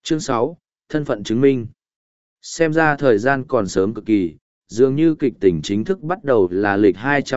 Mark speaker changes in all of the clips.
Speaker 1: Chương 6, thân phận chứng minh. Xem ra thời gian còn sớm cực kỳ, dường như kịch tình chính thức bắt đầu là lịch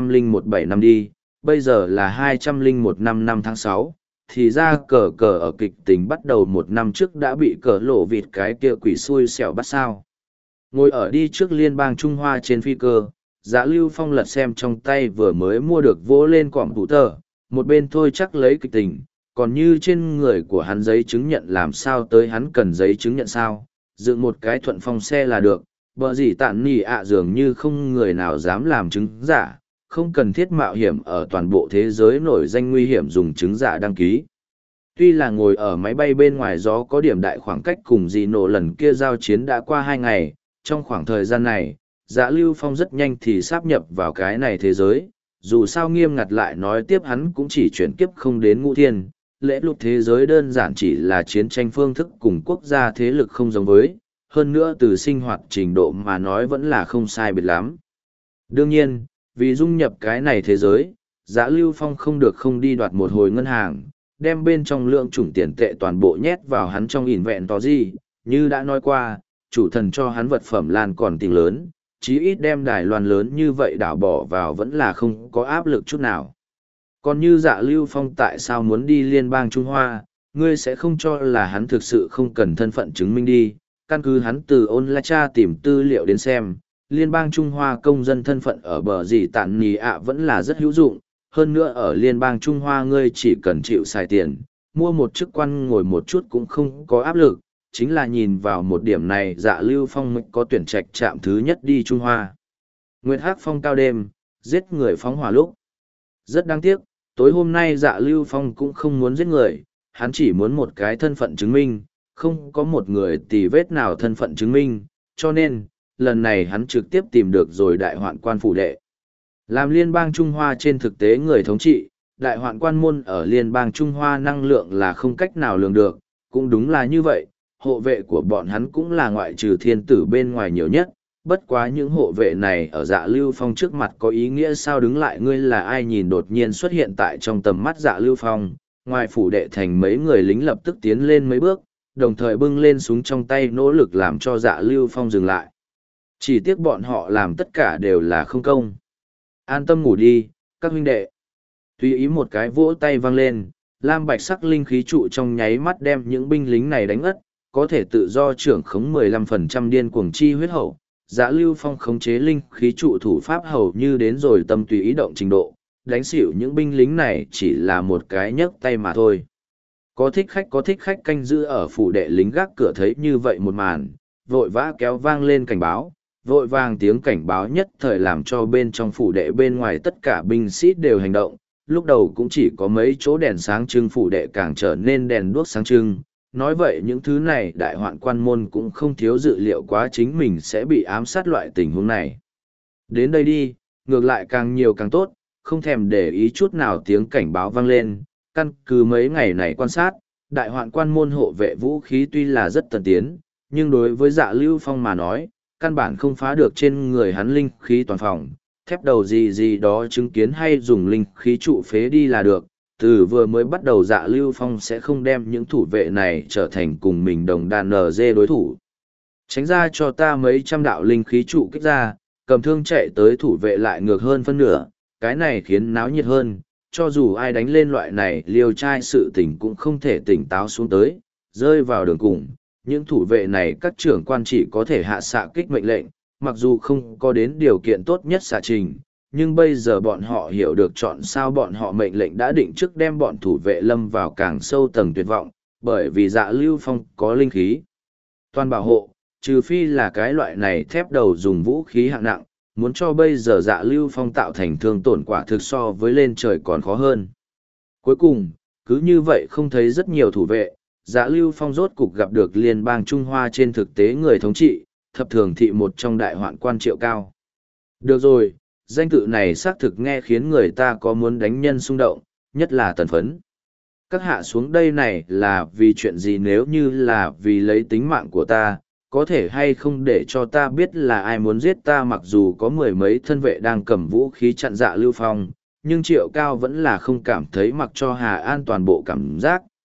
Speaker 1: 201 năm đi, bây giờ là 201 năm tháng 6, thì ra cờ cờ ở kịch tình bắt đầu một năm trước đã bị cờ lộ vịt cái kia quỷ xui xẻo bắt sao. Ngồi ở đi trước liên bang Trung Hoa trên phi cơ, Dạ Lưu Phong lật xem trong tay vừa mới mua được vỗ lên cỏm thủ tờ, một bên thôi chắc lấy kịch tình, còn như trên người của hắn giấy chứng nhận làm sao tới hắn cần giấy chứng nhận sao, dựng một cái thuận phong xe là được, bờ gì tạn nỉ ạ dường như không người nào dám làm chứng giả, không cần thiết mạo hiểm ở toàn bộ thế giới nổi danh nguy hiểm dùng chứng giả đăng ký. Tuy là ngồi ở máy bay bên ngoài gió có điểm đại khoảng cách cùng dì nổ lần kia giao chiến đã qua 2 ngày, trong khoảng thời gian này, Dạ Lưu Phong rất nhanh thì sáp nhập vào cái này thế giới, dù sao nghiêm ngặt lại nói tiếp hắn cũng chỉ chuyển kiếp không đến ngũ thiên, lễ lục thế giới đơn giản chỉ là chiến tranh phương thức cùng quốc gia thế lực không giống với, hơn nữa từ sinh hoạt trình độ mà nói vẫn là không sai biệt lắm. Đương nhiên, vì dung nhập cái này thế giới, Dạ Lưu Phong không được không đi đoạt một hồi ngân hàng, đem bên trong lượng chủng tiền tệ toàn bộ nhét vào hắn trong ỉn vẹn tỏ gì, như đã nói qua, chủ thần cho hắn vật phẩm lan còn tình lớn, chí ít đem Đài Loan lớn như vậy đảo bỏ vào vẫn là không có áp lực chút nào. Còn như Dạ Lưu Phong tại sao muốn đi liên bang Trung Hoa, ngươi sẽ không cho là hắn thực sự không cần thân phận chứng minh đi, căn cứ hắn từ Onlacha tìm tư liệu đến xem, liên bang Trung Hoa công dân thân phận ở bờ gì tạn nì ạ vẫn là rất hữu dụng, hơn nữa ở liên bang Trung Hoa ngươi chỉ cần chịu xài tiền, mua một chức quan ngồi một chút cũng không có áp lực, chính là nhìn vào một điểm này Dạ Lưu Phong mới có tuyển trạch chạm thứ nhất đi Trung Hoa. Nguyệt Hắc Phong cao đêm, giết người phóng hỏa lúc. Rất đáng tiếc, tối hôm nay Dạ Lưu Phong cũng không muốn giết người, hắn chỉ muốn một cái thân phận chứng minh, không có một người tì vết nào thân phận chứng minh, cho nên, lần này hắn trực tiếp tìm được rồi đại hoạn quan phủ đệ. Làm liên bang Trung Hoa trên thực tế người thống trị, đại hoạn quan môn ở liên bang Trung Hoa năng lượng là không cách nào lường được, cũng đúng là như vậy, hộ vệ của bọn hắn cũng là ngoại trừ thiên tử bên ngoài nhiều nhất, bất quá những hộ vệ này ở Dạ Lưu Phong trước mặt có ý nghĩa sao đứng lại ngươi là ai nhìn đột nhiên xuất hiện tại trong tầm mắt Dạ Lưu Phong, ngoài phủ đệ thành mấy người lính lập tức tiến lên mấy bước, đồng thời bưng lên súng trong tay nỗ lực làm cho Dạ Lưu Phong dừng lại. Chỉ tiếc bọn họ làm tất cả đều là không công. An tâm ngủ đi, các huynh đệ. Tùy ý một cái vỗ tay vang lên, lam bạch sắc linh khí trụ trong nháy mắt đem những binh lính này đánh ất, có thể tự do trưởng khống 15% điên cuồng chi huyết hậu. Dạ Lưu Phong khống chế linh khí trụ thủ pháp hầu như đến rồi tâm tùy ý động trình độ, đánh xỉu những binh lính này chỉ là một cái nhấc tay mà thôi. Có thích khách canh giữ ở phủ đệ lính gác cửa thấy như vậy một màn, vội vã kéo vang lên cảnh báo, vội vàng tiếng cảnh báo nhất thời làm cho bên trong phủ đệ bên ngoài tất cả binh sĩ đều hành động, lúc đầu cũng chỉ có mấy chỗ đèn sáng trưng phủ đệ càng trở nên đèn đuốc sáng trưng. Nói vậy những thứ này đại hoạn quan môn cũng không thiếu dự liệu quá chính mình sẽ bị ám sát loại tình huống này. Đến đây đi, ngược lại càng nhiều càng tốt, không thèm để ý chút nào tiếng cảnh báo vang lên, căn cứ mấy ngày này quan sát, đại hoạn quan môn hộ vệ vũ khí tuy là rất tân tiến, nhưng đối với Dạ Lưu Phong mà nói, căn bản không phá được trên người hắn linh khí toàn phòng, thép đầu gì đó chứng kiến hay dùng linh khí trụ phế đi là được. Từ vừa mới bắt đầu Dạ Lưu Phong sẽ không đem những thủ vệ này trở thành cùng mình đồng đàn NG đối thủ. Tránh ra cho ta mấy trăm đạo linh khí trụ kích ra, cầm thương chạy tới thủ vệ lại ngược hơn phân nửa, cái này khiến náo nhiệt hơn, cho dù ai đánh lên loại này liều trai sự tình cũng không thể tỉnh táo xuống tới, rơi vào đường cùng. Những thủ vệ này các trưởng quan chỉ có thể hạ xạ kích mệnh lệnh, mặc dù không có đến điều kiện tốt nhất xạ trình, nhưng bây giờ bọn họ hiểu được chọn sao bọn họ mệnh lệnh đã định trước đem bọn thủ vệ lâm vào càng sâu tầng tuyệt vọng, bởi vì Dạ Lưu Phong có linh khí toàn bảo hộ, trừ phi là cái loại này thép đầu dùng vũ khí hạng nặng, muốn cho bây giờ Dạ Lưu Phong tạo thành thương tổn quả thực so với lên trời còn khó hơn. Cuối cùng, cứ như vậy không thấy rất nhiều thủ vệ, Dạ Lưu Phong rốt cục gặp được liên bang Trung Hoa trên thực tế người thống trị, thập thường thị một trong đại hoạn quan Triệu Cao. Được rồi, danh tự này xác thực nghe khiến người ta có muốn đánh nhân xung động, nhất là Tần Phấn. Các hạ xuống đây này là vì chuyện gì, nếu như là vì lấy tính mạng của ta, có thể hay không để cho ta biết là ai muốn giết ta, mặc dù có mười mấy thân vệ đang cầm vũ khí chặn Dạ Lưu Phong, nhưng Triệu Cao vẫn là không cảm thấy mặc cho Hà An toàn bộ cảm giác,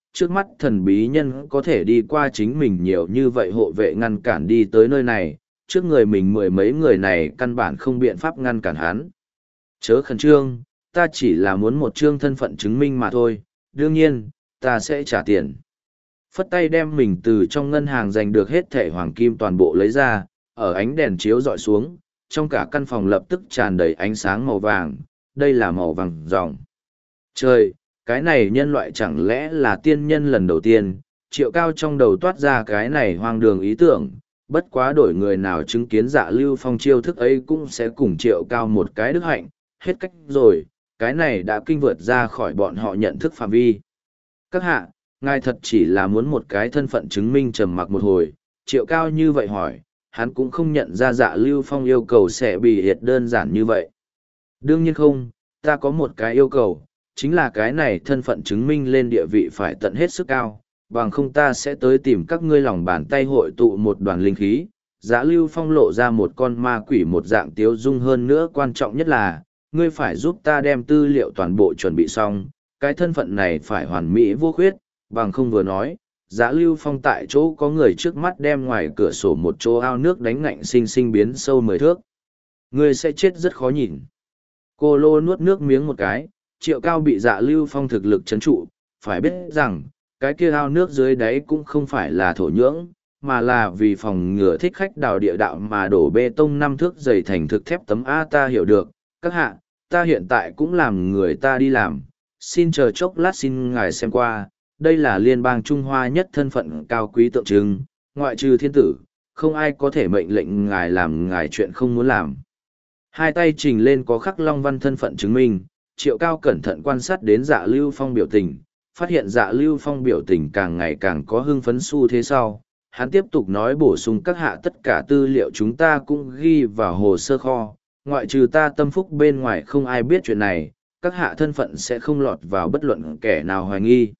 Speaker 1: trước mắt thần bí nhân có thể đi qua chính mình nhiều như vậy hộ vệ ngăn cản đi tới nơi này, trước người mình mười mấy người này căn bản không biện pháp ngăn cản hắn. Chớ khẩn trương, ta chỉ là muốn một chương thân phận chứng minh mà thôi, đương nhiên, ta sẽ trả tiền. Phất tay đem mình từ trong ngân hàng giành được hết thẻ hoàng kim toàn bộ lấy ra, ở ánh đèn chiếu dọi xuống, trong cả căn phòng lập tức tràn đầy ánh sáng màu vàng, đây là màu vàng ròng. Trời, cái này nhân loại chẳng lẽ là tiên nhân lần đầu tiên, Triệu Cao trong đầu toát ra cái này hoang đường ý tưởng, bất quá đổi người nào chứng kiến Dạ Lưu Phong chiêu thức ấy cũng sẽ cùng Triệu Cao một cái đức hạnh, hết cách rồi, cái này đã kinh vượt ra khỏi bọn họ nhận thức phạm vi. Các hạ, ngài thật chỉ là muốn một cái thân phận chứng minh. Trầm mặc một hồi, Triệu Cao như vậy hỏi, hắn cũng không nhận ra Dạ Lưu Phong yêu cầu sẽ bị hiệt đơn giản như vậy. Đương nhiên không, ta có một cái yêu cầu, chính là cái này thân phận chứng minh lên địa vị phải tận hết sức cao, bằng không ta sẽ tới tìm các ngươi lòng bàn tay hội tụ một đoàn linh khí. Dạ Lưu Phong lộ ra một con ma quỷ một dạng tiếu dung, hơn nữa quan trọng nhất là, ngươi phải giúp ta đem tư liệu toàn bộ chuẩn bị xong, cái thân phận này phải hoàn mỹ vô khuyết, bằng không vừa nói. Dạ Lưu Phong tại chỗ có người trước mắt đem ngoài cửa sổ một chỗ ao nước đánh ngạnh sinh sinh biến sâu 10 thước. Ngươi sẽ chết rất khó nhìn. Cô Lô nuốt nước miếng một cái, Triệu Cao bị Dạ Lưu Phong thực lực chấn trụ, phải biết rằng, cái kia ao nước dưới đáy cũng không phải là thổ nhưỡng, mà là vì phòng ngừa thích khách đào địa đạo mà đổ bê tông 5 thước dày thành thực thép tấm A. Ta hiểu được, các hạ, ta hiện tại cũng làm người ta đi làm, xin chờ chốc lát xin ngài xem qua, đây là liên bang Trung Hoa nhất thân phận cao quý tượng trưng, ngoại trừ thiên tử, không ai có thể mệnh lệnh ngài làm ngài chuyện không muốn làm. Hai tay trình lên có khắc long văn thân phận chứng minh, Triệu Cao cẩn thận quan sát đến Dạ Lưu Phong biểu tình, phát hiện Dạ Lưu Phong biểu tình càng ngày càng có hưng phấn xu thế sau. Hắn tiếp tục nói, bổ sung các hạ, tất cả tư liệu chúng ta cũng ghi vào hồ sơ kho, ngoại trừ ta Tâm Phúc bên ngoài không ai biết chuyện này, các hạ thân phận sẽ không lọt vào bất luận kẻ nào hoài nghi.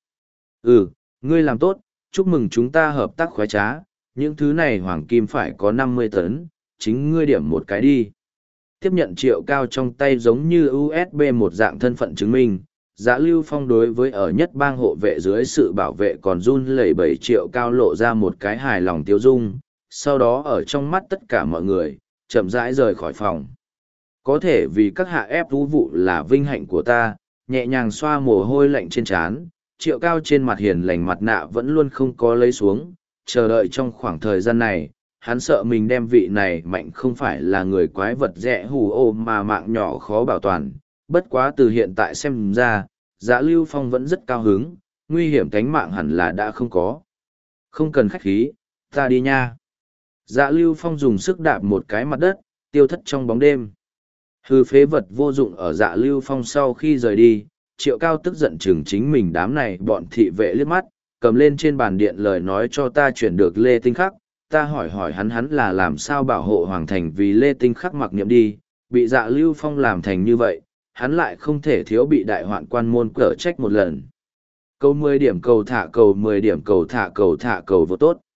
Speaker 1: Ngươi làm tốt, chúc mừng chúng ta hợp tác khoái trá, những thứ này hoàng kim phải có 50 tấn, chính ngươi điểm một cái đi. Tiếp nhận Triệu Cao trong tay giống như USB một dạng thân phận chứng minh, Dạ Lưu Phong đối với ở nhất bang hộ vệ dưới sự bảo vệ còn run lẩy bẩy Triệu Cao lộ ra một cái hài lòng tiêu dung, sau đó ở trong mắt tất cả mọi người, chậm rãi rời khỏi phòng. Có thể vì các hạ ép thú vụ là vinh hạnh của ta, nhẹ nhàng xoa mồ hôi lạnh trên trán, Triệu Cao trên mặt hiền lành mặt nạ vẫn luôn không có lấy xuống, chờ đợi trong khoảng thời gian này, hắn sợ mình đem vị này mạnh không phải là người quái vật rẻ hù ô mà mạng nhỏ khó bảo toàn. Bất quá từ hiện tại xem ra, Dạ Lưu Phong vẫn rất cao hứng, nguy hiểm tánh mạng hẳn là đã không có. Không cần khách khí, ta đi nha. Dạ Lưu Phong dùng sức đạp một cái mặt đất, tiêu thất trong bóng đêm. Hư phế vật vô dụng. Ở Dạ Lưu Phong sau khi rời đi, Triệu Cao tức giận chừng chính mình đám này bọn thị vệ liếc mắt, cầm lên trên bàn điện lời nói cho ta chuyển được Lê Tinh Khắc. Ta hỏi hắn là làm sao bảo hộ Hoàng Thành vì Lê Tinh Khắc mặc niệm đi, bị Dạ Lưu Phong làm thành như vậy, hắn lại không thể thiếu bị đại hoạn quan môn cở trách một lần. Cầu 10 điểm cầu thả cầu 10 điểm cầu thả cầu vô tốt.